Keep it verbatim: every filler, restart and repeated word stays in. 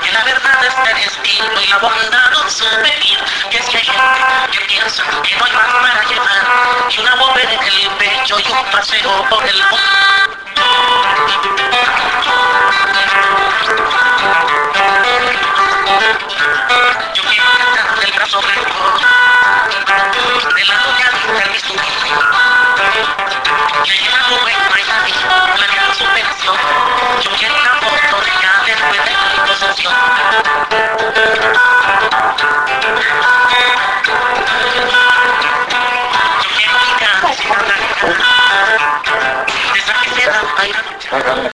que la verdad es el destino y la bondad un souvenir, que es que hay gente que piensa que no hay más para llevar, y una bóveda en el pecho y un paseo por el mundo.